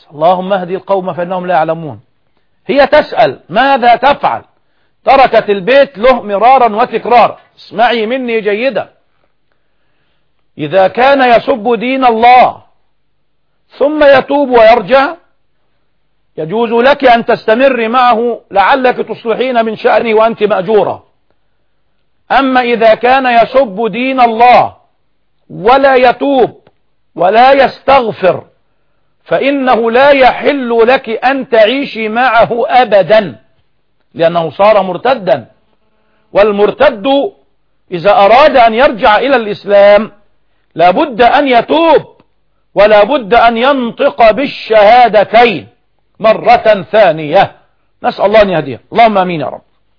اللهم اهدي القوم فإنهم لا يعلمون. هي تسأل ماذا تفعل؟ تركت البيت له مرارا وتكرارا. اسمعي مني جيدا، إذا كان يسب دين الله ثم يتوب ويرجع يجوز لك أن تستمر معه لعلك تصلحين من شأنه وأنت مأجورة. أما إذا كان يسب دين الله ولا يتوب ولا يستغفر فإنه لا يحل لك أن تعيشي معه أبدا، لأنه صار مرتدا، والمرتد إذا أراد أن يرجع إلى الإسلام لابد أن يتوب ولا بد أن ينطق بالشهادتين مرة ثانية. نسأل الله أن يهديه، اللهم أمين يا رب.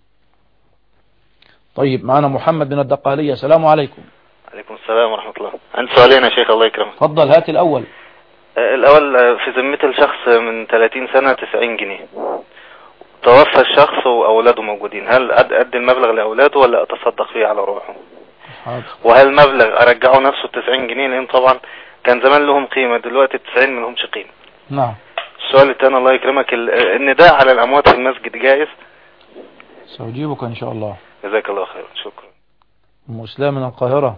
طيب، معنا محمد من الدقهلية. السلام عليكم. عليكم السلام ورحمة الله. عندي سؤالين يا شيخ الله يكرمك. تفضل، هات الأول. الأول، في ذمة الشخص من 30 سنة 90 جنيه، توفى الشخص وأولاده موجودين، هل أدي المبلغ لأولاده ولا أتصدق فيه على روحه؟ وهل مبلغ أرجعه نفسه 90 جنيه لأن طبعا كان زمان لهم قيمة، دلوقتي 90 ما لهمش قيمة. نعم. السؤال الثاني الله يكرمك، النداء على الأموات في المسجد جائز؟ سأجيبك إن شاء الله. جزاك الله خير. شكرا. أم إسلام من القاهرة.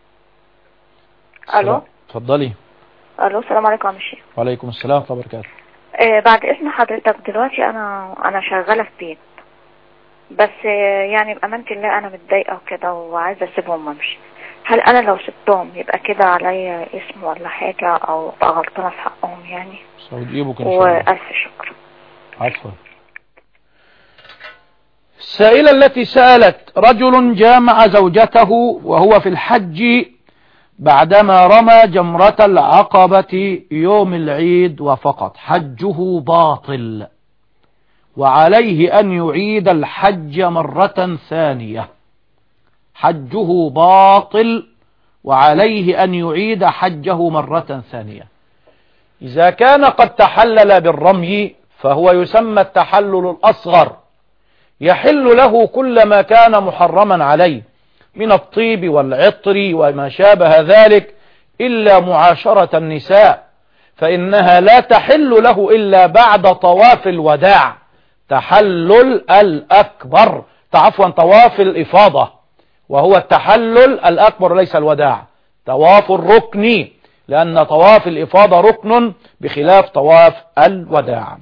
الو. اتفضلي. الو، السلام عليكم يا شيخ. وعليكم السلام ورحمة الله وبركاته. بعد اذن حضرتك، دلوقتي انا شغاله في بيت، بس يعني بامانه الله انا متضايقه وكده وعايزه اسيبهم وامشي. هل انا لو سبتهم يبقى كده عليا اسم ولا حاجه او ابقى غلطانه في حقهم يعني؟ سأجيبك إن شاء الله. والف شكر. عفوا. السائلة التي سألت: رجل جامع زوجته وهو في الحج بعدما رمى جمرة العقبة يوم العيد وفقط، حجه باطل وعليه أن يعيد الحج مرة ثانية. حجه باطل وعليه أن يعيد حجه مرة ثانية. إذا كان قد تحلل بالرمي فهو يسمى التحلل الأصغر، يحل له كل ما كان محرما عليه من الطيب والعطر وما شابه ذلك إلا معاشرة النساء، فإنها لا تحل له إلا بعد طواف الوداع، تحلل الأكبر، طواف الإفاضة، وهو التحلل الأكبر ليس الوداع، طواف الركن، لأن طواف الإفاضة ركن بخلاف طواف الوداع.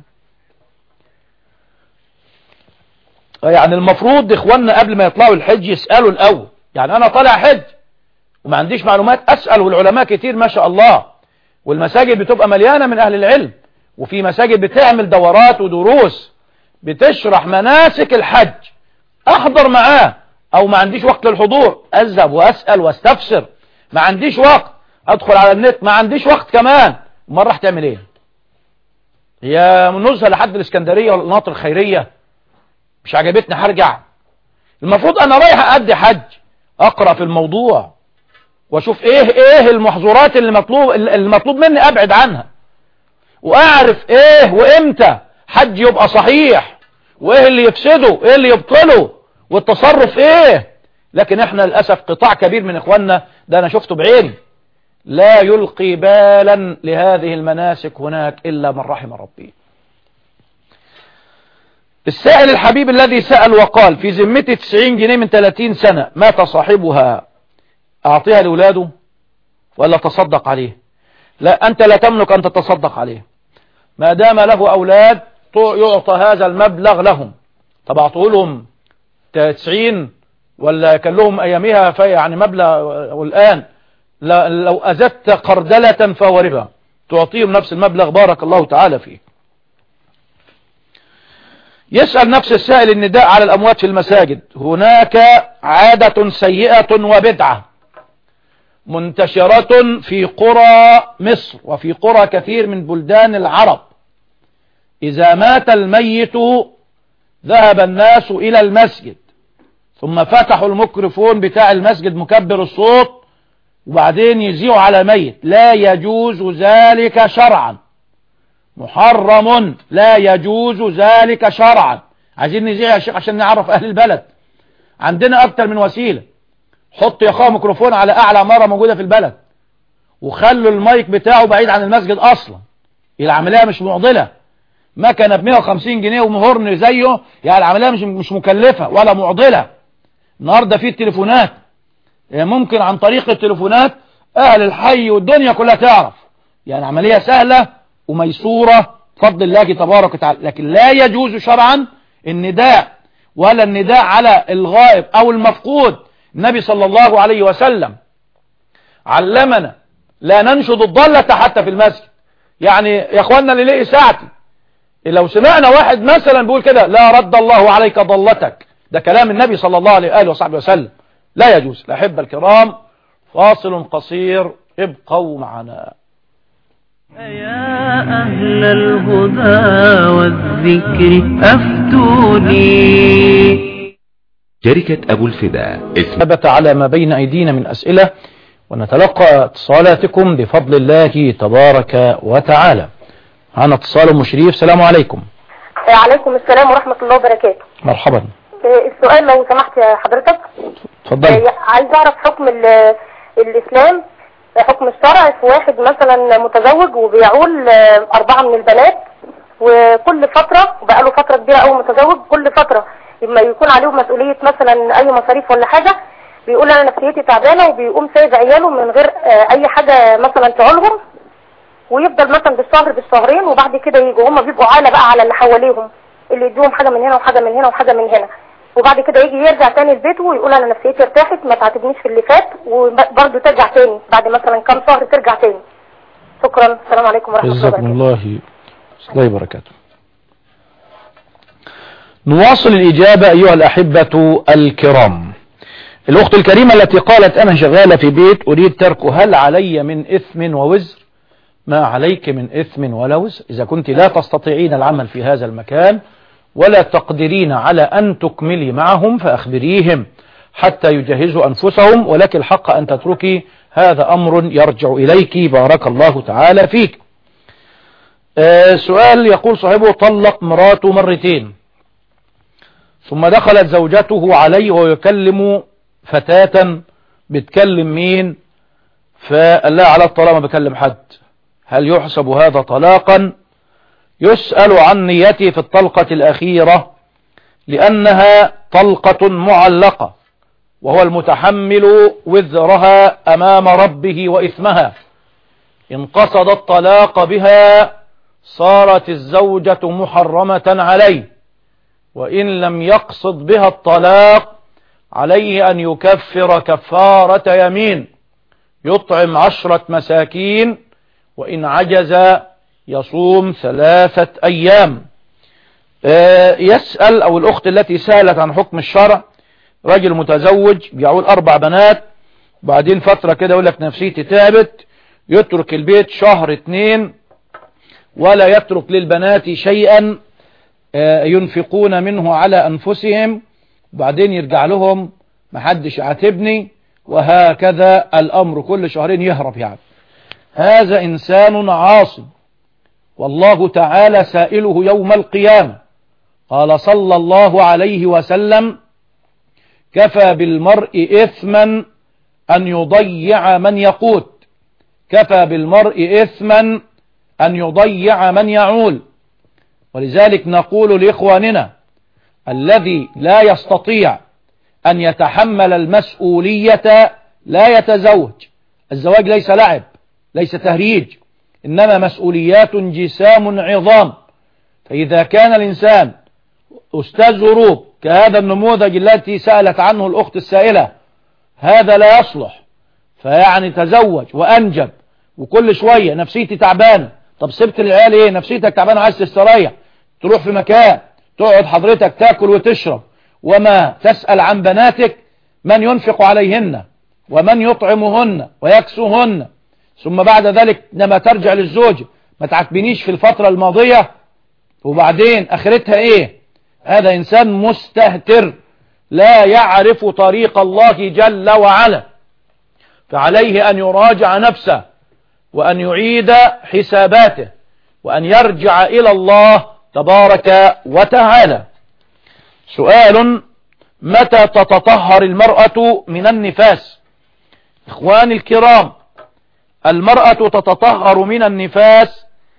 يعني المفروض إخواننا قبل ما يطلعوا الحج يسألوا الأول. يعني أنا طالع حج وما عنديش معلومات أسأل، والعلماء كتير ما شاء الله، والمساجد بتبقى مليانة من أهل العلم، وفي مساجد بتعمل دورات ودروس بتشرح مناسك الحج، أحضر معاه. أو ما عنديش وقت للحضور أذهب وأسأل واستفسر، ما عنديش وقت أدخل على النت، ما عنديش وقت كمان، ما راح تعمل إيه؟ هي نزهة لحد الإسكندرية ولا القناطر الخيرية مش عجبتني هرجع؟ المفروض أنا رايح أدي حج أقرأ في الموضوع وأشوف إيه المحظورات المطلوب مني أبعد عنها، وأعرف إيه وإمتى حج يبقى صحيح، وإيه اللي يفسده، إيه اللي يبطله، والتصرف إيه. لكن إحنا للأسف قطاع كبير من إخواننا، ده أنا شفته بعيني، لا يلقي بالا لهذه المناسك هناك إلا من رحم ربي. السائل الحبيب الذي سأل وقال: في ذمتي 90 جنيه من 30 سنة، مات صاحبها، أعطيها لأولاده ولا تصدق عليه؟ لا، أنت لا تملك أن تتصدق عليه، ما دام له أولاد يعطى هذا المبلغ لهم. طب أعطوه لهم 90 ولا كان لهم أيامها يعني مبلغ، والآن لو أزدت قردلة فهو ربا، تعطيهم نفس المبلغ، بارك الله تعالى فيه. يسأل نفس السائل: النداء على الأموات في المساجد، هناك عادة سيئة وبدعة منتشرة في قرى مصر وفي قرى كثير من بلدان العرب. إذا مات الميت ذهب الناس إلى المسجد، ثم فتحوا الميكروفون بتاع المسجد مكبر الصوت، وبعدين يذيعوا على ميت. لا يجوز ذلك شرعا، محرم، لا يجوز ذلك شرعا. عايزين نذيع يا شيخ عشان نعرف أهل البلد، عندنا أكتر من وسيلة. حط يا أخوة ميكروفون على أعلى عمارة موجودة في البلد، وخلوا المايك بتاعه بعيد عن المسجد أصلا، العملية مش معضلة. مكنة ب 150 جنيه ومهرن زيه، يعني العملية مش مكلفة ولا معضلة. النهاردة في التليفونات، ممكن عن طريق التليفونات أهل الحي والدنيا كلها تعرف، يعني عملية سهلة وميسورة بفضل الله تبارك وتعالى. لكن لا يجوز شرعا النداء، ولا النداء على الغائب أو المفقود. النبي صلى الله عليه وسلم علمنا لا ننشد الضالة حتى في المسجد. يعني يا اخوانا اللي لقي ساعتي، لو سمعنا واحد مثلا بيقول كده لا رد الله عليك ضلتك، ده كلام النبي صلى الله عليه وصحبه وسلم، لا يجوز. الأحبة الكرام، فاصل قصير، ابقوا معنا. يا أهل الهدى والذكر أفتوني. شركة أبو الفداء ثبت على ما بين أيدينا من أسئلة، ونتلقى اتصالاتكم بفضل الله تبارك وتعالى. معنا اتصال مشريف. السلام عليكم. عليكم السلام ورحمة الله وبركاته. مرحبا. السؤال لو سمحت يا حضرتك. اتفضل. عايز اعرف حكم الاسلام، حكم الشرع في واحد مثلا متزوج وبيعول 4 من البنات، وكل فترة بقاله فترة كبيرة قوي متزوج، كل فترة لما يكون عليهم مسؤولية مثلا اي مصاريف ولا حاجة بيقول انا نفسيتي تعبانة، وبيقوم سايب عياله من غير اي حاجة مثلا تعولهم، ويفضل مثلا بالشهر بالشهرين، وبعد كده يجوا هم بيبقوا عالة بقى على اللي حواليهم، اللي يدوهم حاجة من هنا وحاجة من هنا وحاجة من هنا، وبعد كده يجي يرجع تاني لبيته ويقول انا نفسيتي ارتاحت ما تعاتبنيش في اللي فات، وبرضه ترجع تاني بعد مثلا كام شهر ترجع تاني. شكرا. السلام عليكم ورحمة الله وبركاته. الله وبركاته. نواصل الإجابة أيها الأحبة الكرام. الأخت الكريمة التي قالت أنا شغالة في بيت أريد تركه، هل علي من إثم ووزر؟ ما عليك من إثم ولا وزر. إذا كنت لا تستطيعين العمل في هذا المكان ولا تقدرين على أن تكملي معهم فأخبريهم حتى يجهزوا أنفسهم، ولك الحق أن تتركي، هذا أمر يرجع إليك. بارك الله تعالى فيك. سؤال يقول صاحبه طلق مراته مرتين، ثم دخلت زوجته عليه وهو يكلم فتاة. بتكلم مين؟ فقال لها على الطلاق ما بكلم حد. هل يحسب هذا طلاقا؟ يسأل عن نيته في الطلقة الأخيرة، لأنها طلقة معلقة، وهو المتحمل وزرها أمام ربه وإثمها. إن قصد الطلاق بها صارت الزوجة محرمة عليه، وإن لم يقصد بها الطلاق عليه أن يكفر كفارة يمين، يطعم 10 مساكين، وإن عجز يصوم 3 أيام. يسأل أو الأخت التي سألت عن حكم الشرع، رجل متزوج بيعول 4 بنات، وبعدين فترة كده يقول لك نفسيتي تعبت، يترك البيت 1-2 شهور ولا يترك للبنات شيئا ينفقون منه على أنفسهم، وبعدين يرجع لهم محدش يعاتبني، وهكذا الأمر كل 2 شهور يهرب. يعني هذا إنسان عاصي، والله تعالى سائله يوم القيامة. قال صلى الله عليه وسلم كفى بالمرء إثما أن يضيع من يقوت، كفى بالمرء إثما أن يضيع من يعول. ولذلك نقول لإخواننا الذي لا يستطيع أن يتحمل المسؤولية لا يتزوج. الزواج ليس لعب، ليس تهريج، إنما مسؤوليات جسام عظام. فإذا كان الإنسان أستاذ هروب كهذا النموذج التي سألت عنه الأخت السائلة، هذا لا يصلح. فيعني تزوج وأنجب وكل شوية نفسيتي تعبانة، طب سبت العيال ايه؟ نفسيتك تعبانة عايز تستريح، تروح في مكان تقعد حضرتك تاكل وتشرب، وما تسأل عن بناتك من ينفق عليهن ومن يطعمهن ويكسوهن، ثم بعد ذلك لما ترجع للزوج ما تعاتبنيش في الفترة الماضية، وبعدين اخرتها ايه؟ هذا انسان مستهتر لا يعرف طريق الله جل وعلا. فعليه ان يراجع نفسه، وان يعيد حساباته، وان يرجع الى الله تبارك وتعالى. سؤال: متى تتطهر المرأة من النفاس؟ إخواني الكرام، المرأة تتطهر من النفاس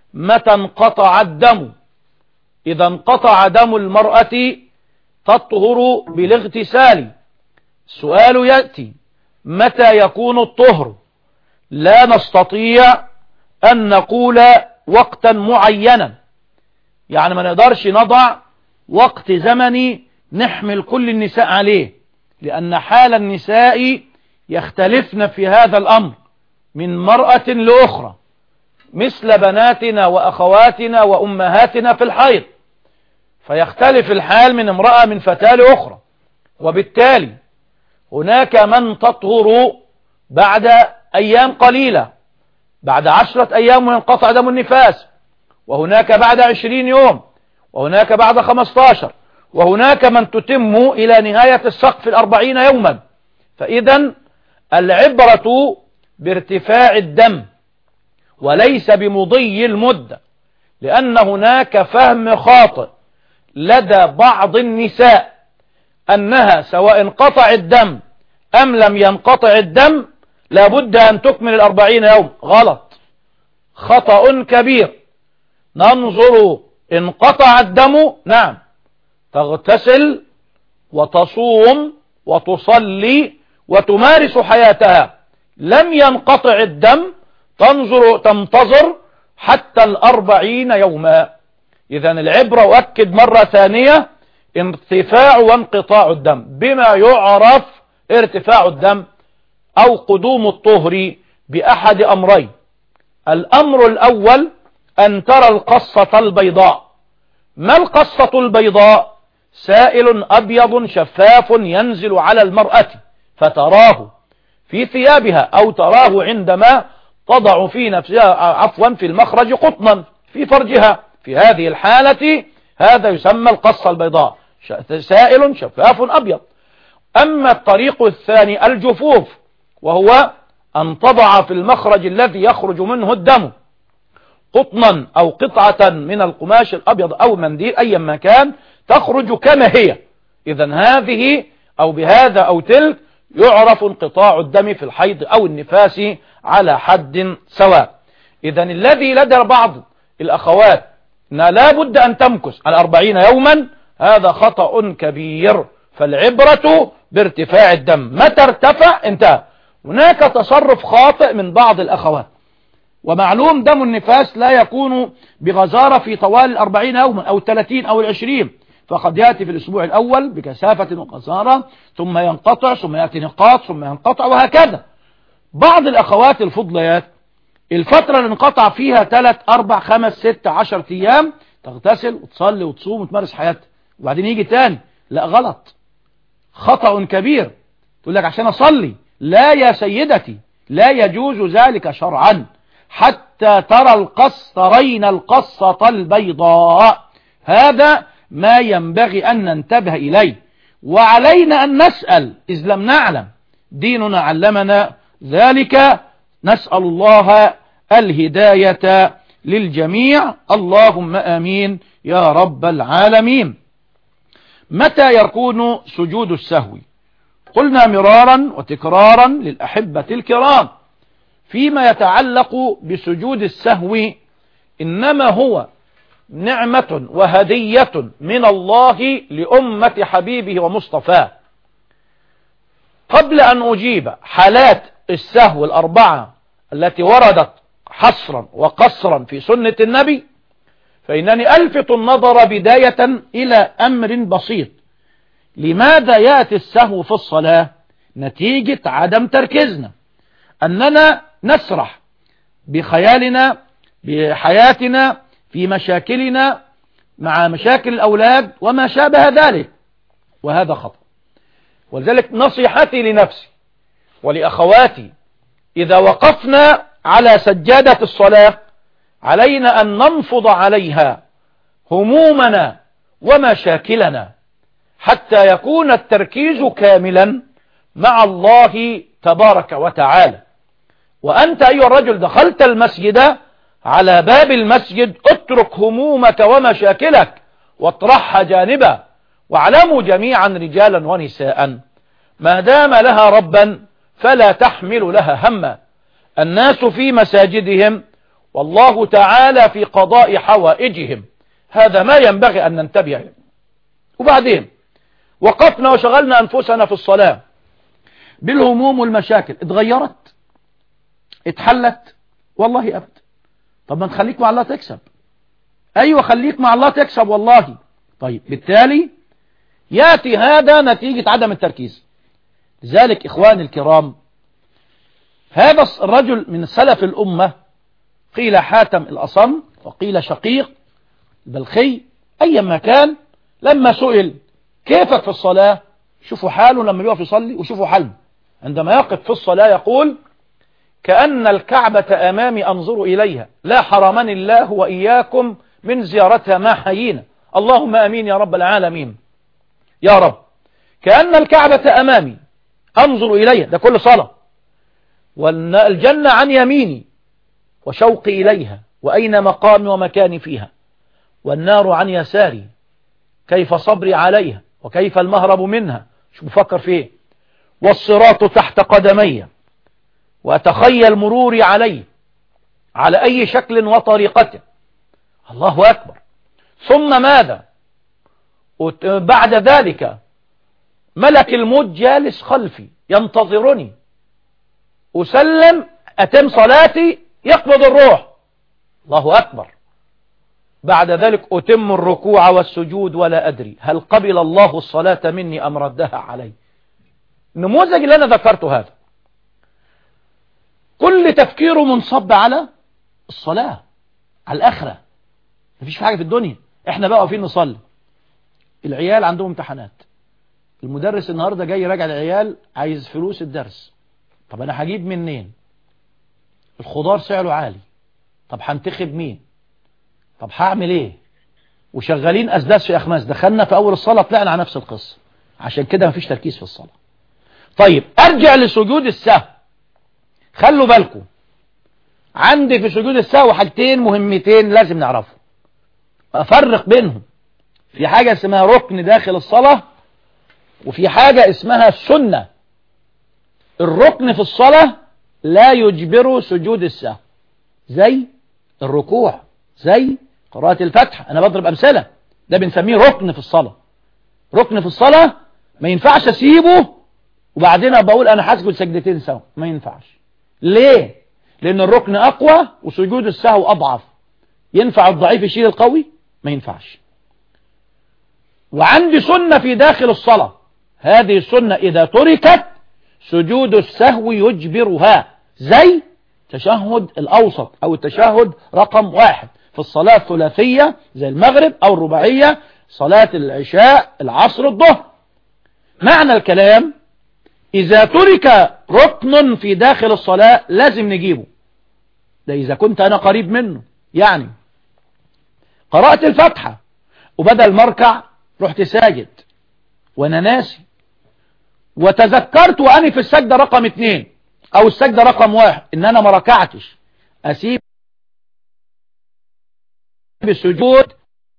متى انقطع الدم؟ إذا انقطع دم المرأة تطهر بالاغتسال. السؤال يأتي متى يكون الطهر؟ لا نستطيع أن نقول وقتا معينا، يعني ما نقدرش نضع وقت زمني نحمل كل النساء عليه، لأن حال النساء يختلفن في هذا الأمر من مرأة لأخرى، مثل بناتنا وأخواتنا وأمهاتنا في الحيض، فيختلف الحال من امرأة من فتاة لأخرى. وبالتالي هناك من تطهر بعد أيام قليلة، بعد 10 أيام وينقطع دم النفاس، وهناك بعد 20 يوم، وهناك بعد 15، وهناك من تتم إلى نهاية السقف 40 يوما. فإذا العبرة بارتفاع الدم وليس بمضي المدة، لأن هناك فهم خاطئ لدى بعض النساء أنها سواء انقطع الدم أم لم ينقطع الدم لابد أن تكمل 40 يوم. غلط، خطأ كبير. ننظر انقطع الدم، نعم، تغتسل وتصوم وتصلي وتمارس حياتها. لم ينقطع الدم تنتظر حتى 40 يوما. إذن العبرة، أؤكد مرة ثانية، ارتفاع وانقطاع الدم بما يعرف ارتفاع الدم أو قدوم الطهر بأحد أمرين. الأمر الأول أن ترى القصة البيضاء. ما القصة البيضاء؟ سائل أبيض شفاف ينزل على المرأة فتراه في ثيابها أو تراه عندما تضع في نفسها في المخرج قطنا في فرجها. في هذه الحالة هذا يسمى القصة البيضاء، سائل شفاف أبيض. أما الطريق الثاني الجفوف، وهو أن تضع في المخرج الذي يخرج منه الدم قطنا أو قطعة من القماش الأبيض أو منديل أي مكان تخرج كما هي. إذن هذه أو بهذا أو تلك يعرف انقطاع الدم في الحيض أو النفاس على حد سواء. إذن الذي لدى بعض الأخوات أنها لا بد أن تمكث 40 يوما هذا خطأ كبير. فالعبرة بارتفاع الدم، متى ارتفع انتهى. هناك تصرف خاطئ من بعض الأخوات، ومعلوم دم النفاس لا يكون بغزارة في طوال 40 يوما أو 30 أو 20، فقد يأتي في الأسبوع الأول بكثافة وقصارة، ثم ينقطع، ثم يأتي نقاط، ثم ينقطع، وهكذا. بعض الأخوات الفضليات الفترة اللي انقطع فيها 3 4 5 6 10 أيام تغتسل وتصلي وتصوم وتمارس حياتها، وبعدين يجي تاني. لا، غلط، خطأ كبير. تقول لك عشان أصلي. لا يا سيدتي، لا يجوز ذلك شرعا حتى ترين القصة البيضاء. هذا ما ينبغي أن ننتبه إليه، وعلينا أن نسأل إذ لم نعلم. ديننا علمنا ذلك. نسأل الله الهداية للجميع، اللهم آمين يا رب العالمين. متى يكون سجود السهو؟ قلنا مرارا وتكرارا للأحبة الكرام فيما يتعلق بسجود السهو، إنما هو نعمة وهدية من الله لأمة حبيبه ومصطفاه. قبل أن أجيب حالات السهو 4 التي وردت حصرا وقصرا في سنة النبي، فإنني ألفت النظر بداية إلى أمر بسيط. لماذا يأتي السهو في الصلاة؟ نتيجة عدم تركيزنا، أننا نسرح بخيالنا بحياتنا في مشاكلنا مع مشاكل الأولاد وما شابه ذلك، وهذا خطأ. ولذلك نصيحتي لنفسي ولأخواتي، إذا وقفنا على سجادة الصلاة علينا أن ننفض عليها همومنا ومشاكلنا حتى يكون التركيز كاملا مع الله تبارك وتعالى. وأنت أيها الرجل دخلت المسجد، على باب المسجد اترك همومك ومشاكلك واطرحها جانبا. واعلموا جميعا رجالا ونساء ما دام لها ربا فلا تحمل لها هما. الناس في مساجدهم والله تعالى في قضاء حوائجهم. هذا ما ينبغي أن ننتبه له. وبعدين وقفنا وشغلنا أنفسنا في الصلاة بالهموم والمشاكل، اتغيرت؟ اتحلت؟ والله أبدا. طب ما نخليك مع الله تكسب. أيوة خليك مع الله تكسب والله. طيب بالتالي يأتي هذا نتيجة عدم التركيز. لذلك إخواني الكرام، هذا الرجل من سلف الأمة، قيل حاتم الأصم وقيل شقيق البلخي، أيما كان، لما سئل كيفك في الصلاة، شوفوا حاله لما يقف يصلي وشوفوا حاله عندما يقف في الصلاة، يقول كأن الكعبة أمامي أنظر إليها، لا حرمني الله وإياكم من زيارتها ما حيينا، اللهم أمين يا رب العالمين. يا رب، كأن الكعبة أمامي أنظر إليها، ده كل صلاة، والجنة عن يميني وشوقي إليها، وأين مقامي ومكاني فيها، والنار عن يساري، كيف صبري عليها وكيف المهرب منها، شو بفكر فيه، والصراط تحت قدمي، وأتخيل مروري عليه على أي شكل وطريقته. الله أكبر. ثم ماذا بعد ذلك؟ ملك الموت جالس خلفي ينتظرني، أسلم، أتم صلاتي، يقبض الروح. الله أكبر. بعد ذلك أتم الركوع والسجود ولا أدري هل قبل الله الصلاة مني أم ردها علي. النموذج اللي أنا ذكرته هذا كل تفكيره منصب على الصلاة، على الآخرة، مفيش حاجة في الدنيا. احنا بقى واقفين نصلي، العيال عندهم امتحانات، المدرس النهاردة جاي راجع العيال عايز فلوس الدرس، طب أنا هجيب منين؟ الخضار سعره عالي، طب هنتخب مين؟ طب هعمل ايه؟ وشغالين أسداس في أخماس. دخلنا في أول الصلاة طلعنا على نفس القصة. عشان كده مفيش تركيز في الصلاة. طيب أرجع لسجود السهو. خلوا بالكم، عندي في سجود السهو حاجتين مهمتين لازم نعرفهم، أفرق بينهم. في حاجة اسمها ركن داخل الصلاة، وفي حاجة اسمها سنة. الركن في الصلاة لا يجبر سجود السهو، زي الركوع، زي قراءة الفاتحة. أنا بضرب أمثلة، ده بنسميه ركن في الصلاة. ركن في الصلاة ما ينفعش أسيبه وبعدين بقول أنا هسجد سجدتين سوا، ما ينفعش. ليه؟ لأن الركن أقوى وسجود السهو أضعف. ينفع الضعيف يشيل القوي؟ ما ينفعش. وعندي سنة في داخل الصلاة، هذه السنة إذا تركت سجود السهو يجبرها، زي تشهد الأوسط أو التشهد رقم 1 في الصلاة الثلاثية زي المغرب، أو الرباعية صلاة العشاء العصر الظهر. معنى الكلام إذا ترك ركن في داخل الصلاة لازم نجيبه، ده إذا كنت أنا قريب منه. يعني قرأت الفاتحة وبدل مركع رحت ساجد وأنا ناسي، وتذكرت وأنا في السجدة رقم 2 أو السجدة رقم 1 إن أنا ما ركعتش، أسيب بالسجود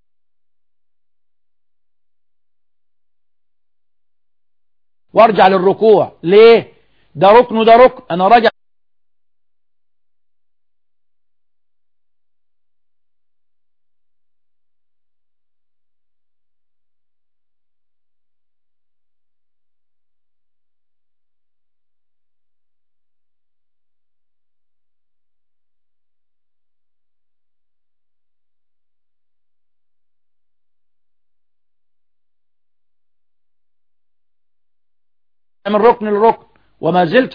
وارجع للركوع. ليه؟ ده ركن وده ركن، أنا راجع من ركن لركن وما زلت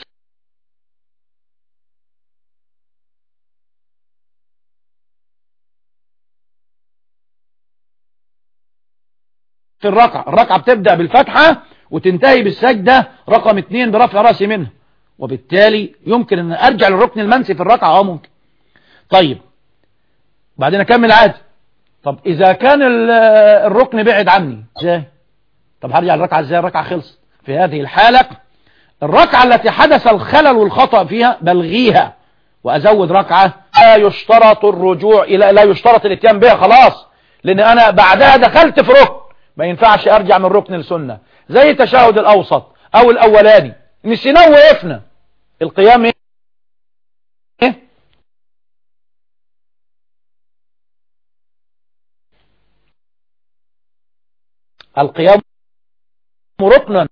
في الركعة بتبدأ بالفتحة وتنتهي بالسجدة رقم 2 برفع رأسي منها، وبالتالي يمكن أن أرجع للركن المنسي في الركعة. ممكن. طيب بعدين أكمل عادي. طب إذا كان الركن بعد عني ازاي؟ طب هرجع للركعة ازاي؟ الركعة خلصت. في هذه الحالة الركعة التي حدث الخلل والخطأ فيها بلغيها وأزود ركعة. لا يشترط الرجوع إلى، لا يشترط الاتيان بها خلاص، لأن أنا بعدها دخلت في ركن، ما ينفعش أرجع من ركن لسنة. زي التشهد الأوسط أو الأولاني نسيناه وقفنا، القيام إيه؟ القيام ركن.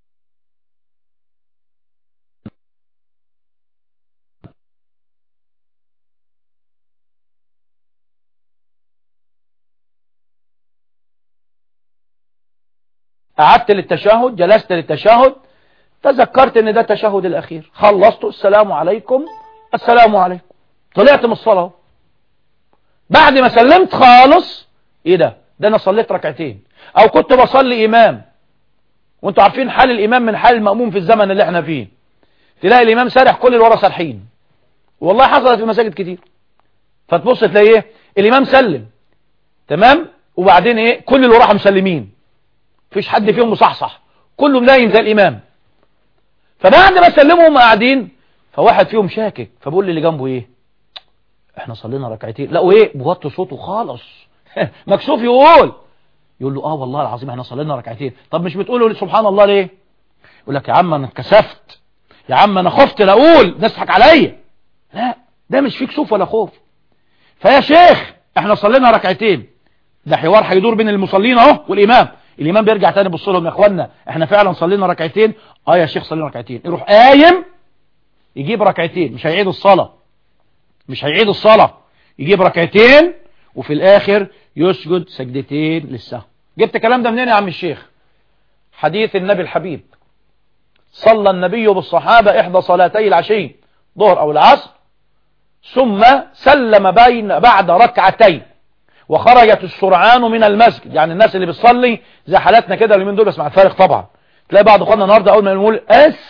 قعدت للتشهد، جلست للتشهد، تذكرت ان ده التشهد الاخير، خلصت السلام عليكم السلام عليكم، طلعت من الصلاة. بعد ما سلمت خالص، ايه ده انا صليت ركعتين، او كنت بصلي امام. وانتوا عارفين حال الامام من حال المأموم في الزمن اللي احنا فيه، تلاقي الامام سارح كل اللي ورا سارحين، والله حصلت في مساجد كتير. فتبص تلاقي ايه، الامام سلم تمام، وبعدين ايه كل اللي وراهم مسلمين، مفيش حد فيهم مصحصح، كله منايم زي الامام. فبعد ما سلموا هم قاعدين، فواحد فيهم شاكك، فبقول لي اللي جنبه ايه، احنا صلينا ركعتين. لا وايه، بوطي صوته خالص مكسوف يقول له اه والله العظيم احنا صلينا ركعتين. طب مش بتقولوا سبحان الله ليه؟ يقول لك يا عم انا اتكسفت، يا عم انا خفت لا اقول نضحك عليا. لا ده مش فيه كسوف ولا خوف. فيا شيخ احنا صلينا ركعتين، ده حوار هيدور بين المصلين اهو والامام. الامام بيرجع تاني يبص لهم، يا اخوانا احنا فعلا صلينا ركعتين. اه يا شيخ صلينا ركعتين. يروح قايم يجيب ركعتين، مش هيعيد الصلاة، مش هيعيد الصلاة، يجيب ركعتين وفي الاخر يسجد سجدتين للسهو. جبت الكلام ده منين يا عم الشيخ؟ حديث النبي الحبيب، صلى النبي بالصحابة إحدى صلاتي العشي، ظهر أو العصر، ثم سلم بعد ركعتين وخرجت السرعان من المسجد. يعني الناس اللي بتصلي زي حالاتنا كده اليومين دول، بس مع الفارق طبعا، تلاقي بعض اخواننا النهارده اول ما يقول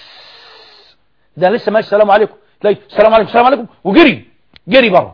ده لسه ماشي السلام عليكم، تلاقي السلام عليكم السلام عليكم وجري بره.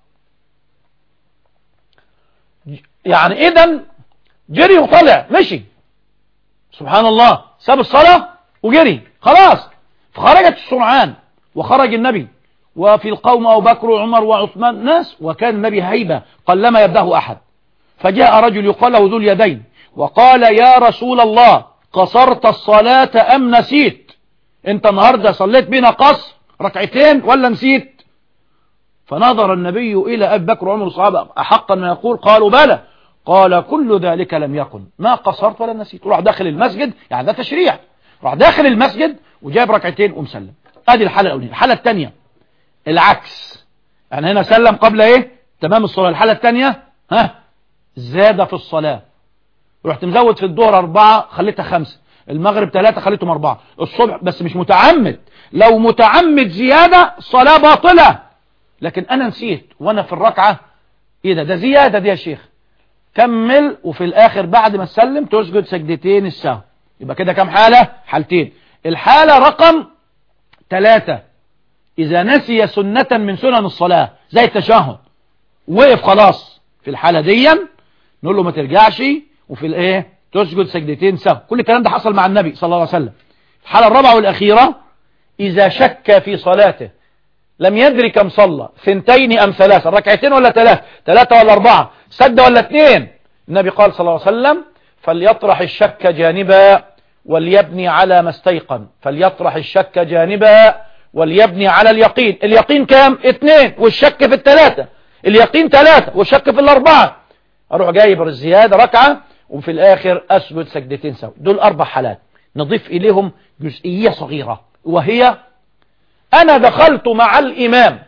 يعني اذا جري وطلع مشي، سبحان الله، ساب الصلاة وجري خلاص. فخرجت السرعان وخرج النبي، وفي القوم أبو بكر وعمر وعثمان ناس، وكان النبي هيبة قلما يبدأه أحد. فجاء رجل يقال له ذو اليدين وقال يا رسول الله قصرت الصلاة أم نسيت؟ انت النهاردة صليت بنا قصر ركعتين ولا نسيت؟ فنظر النبي إلى أبي بكر وعمر الصحابة أحقا ما يقول؟ قالوا بلى. قال كل ذلك لم يكن، ما قصرت ولا نسيت. وراح داخل المسجد، يعني ده تشريع، راح داخل المسجد وجاب ركعتين ومسلم. ادي الحالة الأولى. الحالة الثانية العكس، يعني هنا سلم قبل ايه تمام الصلاة. الحالة الثانية زاد في الصلاة، رحت مزود في الظهر 4 خليتها 5، المغرب 3 خليتهم 4، الصبح بس مش متعمد. لو متعمد زيادة الصلاة باطلة، لكن انا نسيت وانا في الركعة، ايه ده زيادة دي يا شيخ، كمل. وفي الاخر بعد ما تسلم تسجد سجدتين السهو. يبقى كده كم حالة؟ حالتين. الحالة رقم 3 اذا نسي سنة من سنن الصلاة زي التشهد، وقف خلاص، في الحالة دي نقول له ما ترجعش، وفي الايه تسجد سجدتين سهو. كل الكلام ده حصل مع النبي صلى الله عليه وسلم. الحالة الرابعة والأخيرة إذا شك في صلاته، لم يدري كم صلى، 2 أم 3، ركعتين ولا 3 ولا 4، سد ولا 2. النبي قال صلى الله عليه وسلم فليطرح الشك جانبا وليبني على ما استيقن. فليطرح الشك جانبا وليبني على اليقين. اليقين كام؟ 2 والشك في 3، اليقين 3 والشك في 4. اروح جايب الزيادة ركعة وفي الاخر اسجد سجدتين سوا. دول 4 حالات. نضيف اليهم جزئية صغيرة، وهي انا دخلت مع الامام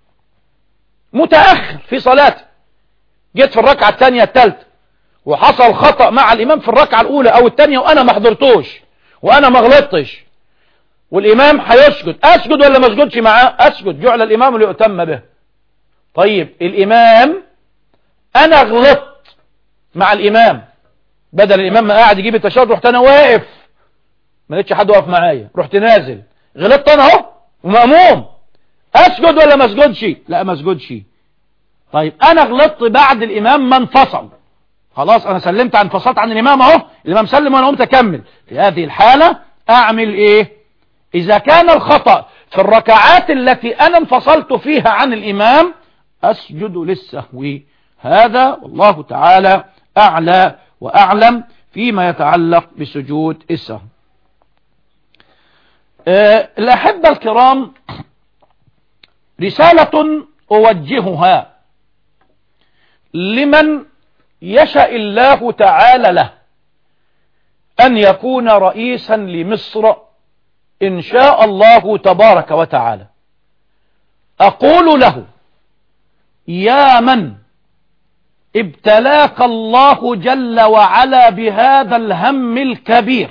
متأخر في صلاتي، جيت في الركعة الثانية الثالثة وحصل خطأ مع الامام في الركعة الاولى او الثانية وانا ما حضرتوش وانا ما غلطتش، والامام هيسجد، اسجد ولا ما اسجدش معاه؟ اسجد، جعل الامام ليؤتم به. طيب الامام انا غلطت مع الامام، بدل الامام ما قاعد يجيب التشهد رحت انا واقف، ما لقيتش حد واقف معايا، رحت نازل، غلطت انا اهو ومأموم، اسجد ولا ما اسجدش؟ لا ما اسجدش. طيب انا غلطت بعد الامام ما انفصل، خلاص انا سلمت عن انفصلت عن الامام اهو، الامام سلم وانا قمت اكمل. في هذه الحالة اعمل ايه؟ اذا كان الخطأ في الركعات التي انا انفصلت فيها عن الامام اسجد للسهو. هذا والله تعالى اعلى واعلم فيما يتعلق بسجود السهو. الأحبة الكرام، رسالة أوجهها لمن يشاء الله تعالى له أن يكون رئيسا لمصر إن شاء الله تبارك وتعالى، أقول له: يا من ابتلاك الله جل وعلا بهذا الهم الكبير،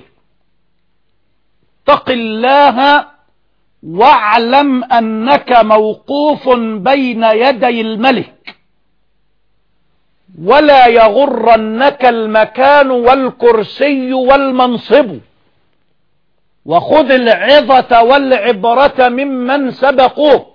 اتق الله واعلم أنك موقوف بين يدي الملك، ولا يغرنك المكان والكرسي والمنصب، وخذ العظة والعبرة ممن سبقوك،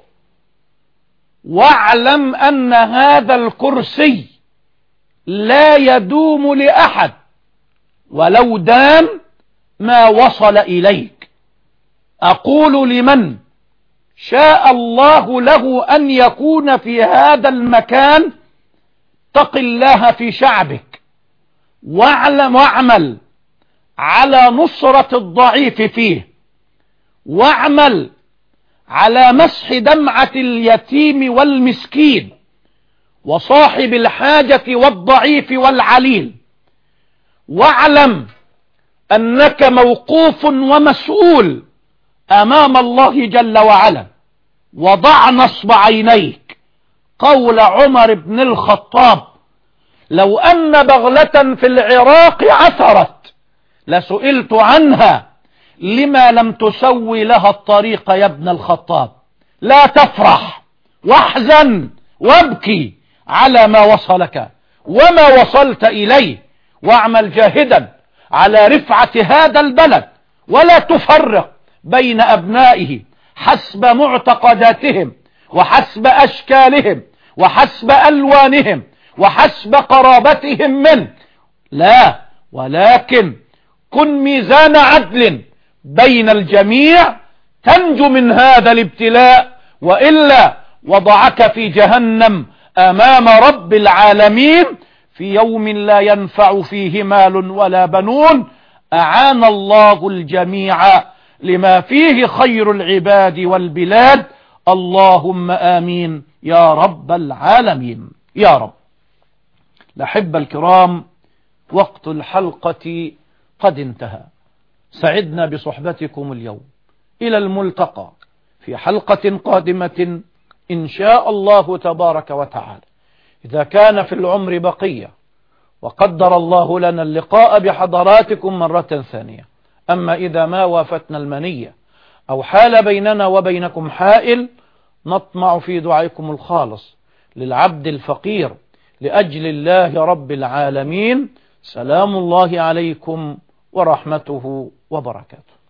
واعلم أن هذا الكرسي لا يدوم لأحد، ولو دام ما وصل إليك. أقول لمن شاء الله له أن يكون في هذا المكان: اتق الله في شعبك، واعمل على نصرة الضعيف فيه، واعمل على مسح دمعة اليتيم والمسكين وصاحب الحاجة والضعيف والعليل، واعلم أنك موقوف ومسؤول أمام الله جل وعلا. وضع نصب عينيك قول عمر بن الخطاب: لو أن بغلة في العراق عثرت لسئلت عنها لما لم تسوي لها الطريق يا ابن الخطاب. لا تفرح واحزن وابكي على ما وصلك وما وصلت إليه، واعمل جاهدا على رفعة هذا البلد، ولا تفرق بين أبنائه حسب معتقداتهم وحسب أشكالهم وحسب ألوانهم وحسب قرابتهم منه، لا، ولكن كن ميزان عدل بين الجميع تنجو من هذا الابتلاء، وإلا وضعك في جهنم أمام رب العالمين في يوم لا ينفع فيه مال ولا بنون. أعان الله الجميع لما فيه خير العباد والبلاد. اللهم آمين يا رب العالمين يا رب. الأحبة الكرام، وقت الحلقة قد انتهى. سعدنا بصحبتكم اليوم. إلى الملتقى في حلقة قادمة إن شاء الله تبارك وتعالى، إذا كان في العمر بقية وقدر الله لنا اللقاء بحضراتكم مرة ثانية. أما إذا ما وافتنا المنية أو حال بيننا وبينكم حائل، نطمع في دعائكم الخالص للعبد الفقير لأجل الله رب العالمين. سلام الله عليكم ورحمته وبركاته.